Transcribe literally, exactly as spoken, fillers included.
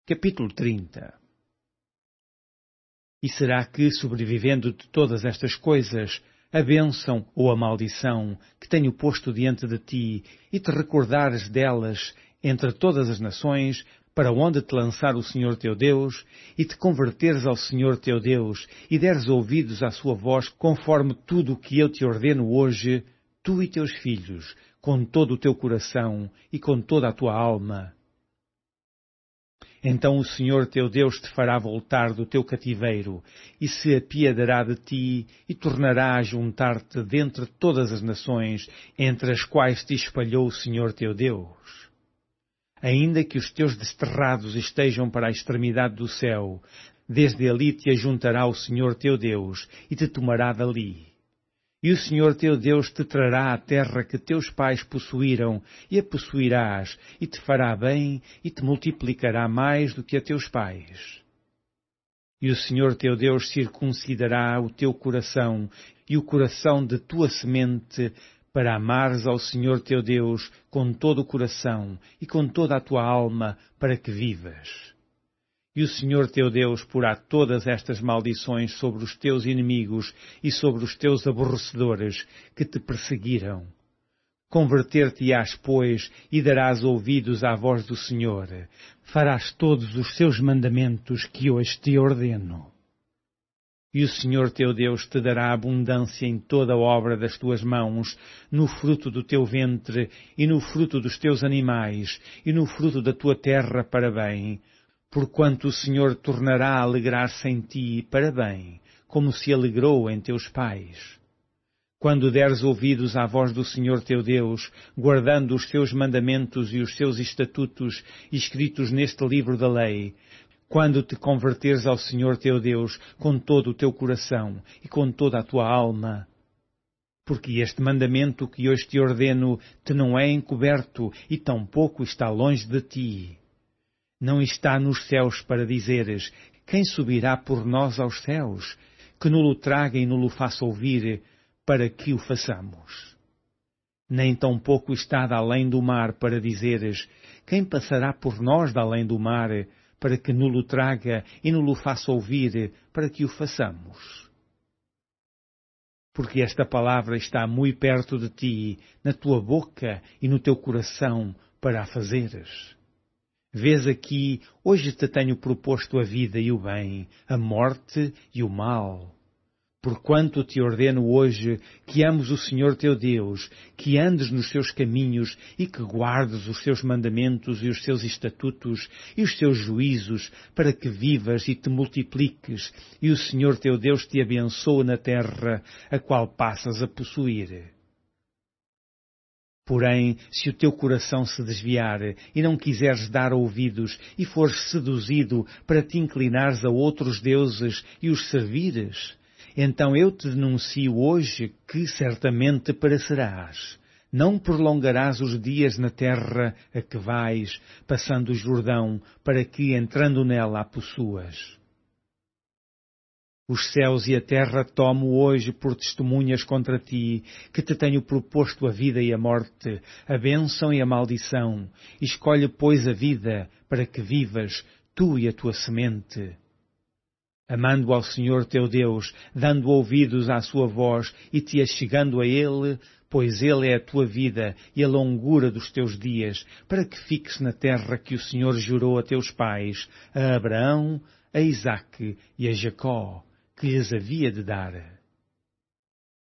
Capítulo trinta. E será que, sobrevivendo de todas estas coisas, a bênção ou a maldição que tenho posto diante de ti, e te recordares delas entre todas as nações, para onde te lançar o Senhor teu Deus, e te converteres ao Senhor teu Deus, e deres ouvidos à sua voz, conforme tudo o que eu te ordeno hoje, tu e teus filhos, com todo o teu coração e com toda a tua alma? Então o Senhor teu Deus te fará voltar do teu cativeiro, e se apiedará de ti, e tornará a juntar-te dentre todas as nações, entre as quais te espalhou o Senhor teu Deus. Ainda que os teus desterrados estejam para a extremidade do céu, desde ali te ajuntará o Senhor teu Deus, e te tomará dali. E o Senhor teu Deus te trará à terra que teus pais possuíram, e a possuirás, e te fará bem, e te multiplicará mais do que a teus pais. E o Senhor teu Deus circuncidará o teu coração, e o coração de tua semente, para amares ao Senhor teu Deus com todo o coração, e com toda a tua alma, para que vivas. E o Senhor teu Deus porá todas estas maldições sobre os teus inimigos e sobre os teus aborrecedores que te perseguiram. Converter-te-ás, pois, e darás ouvidos à voz do Senhor. Farás todos os seus mandamentos que hoje te ordeno. E o Senhor teu Deus te dará abundância em toda a obra das tuas mãos, no fruto do teu ventre, e no fruto dos teus animais, e no fruto da tua terra para bem, porquanto o Senhor tornará a alegrar-se em ti para bem, como se alegrou em teus pais. Quando deres ouvidos à voz do Senhor teu Deus, guardando os seus mandamentos e os seus estatutos escritos neste livro da lei, quando te converteres ao Senhor teu Deus com todo o teu coração e com toda a tua alma, porque este mandamento que hoje te ordeno te não é encoberto e tampouco está longe de ti. Não está nos céus para dizeres, quem subirá por nós aos céus, que nulo traga e nulo faça ouvir, para que o façamos. Nem tampouco está de além do mar para dizeres, quem passará por nós de além do mar, para que nulo traga e nulo faça ouvir, para que o façamos. Porque esta palavra está muito perto de ti, na tua boca e no teu coração, para a fazeres. Vês aqui, hoje te tenho proposto a vida e o bem, a morte e o mal. Porquanto te ordeno hoje que ames o Senhor teu Deus, que andes nos seus caminhos e que guardes os seus mandamentos e os seus estatutos e os seus juízos, para que vivas e te multipliques, e o Senhor teu Deus te abençoe na terra, a qual passas a possuir. Porém, se o teu coração se desviar e não quiseres dar ouvidos e fores seduzido para te inclinares a outros deuses e os servires, então eu te denuncio hoje que certamente perecerás. Não prolongarás os dias na terra a que vais, passando o Jordão, para que, entrando nela, a possuas. Os céus e a terra tomo hoje por testemunhas contra ti, que te tenho proposto a vida e a morte, a bênção e a maldição. Escolhe, pois, a vida, para que vivas, tu e a tua semente. Amando ao Senhor teu Deus, dando ouvidos à sua voz e te achegando a Ele, pois Ele é a tua vida e a longura dos teus dias, para que fiques na terra que o Senhor jurou a teus pais, a Abraão, a Isaque e a Jacó, que lhes havia de dar.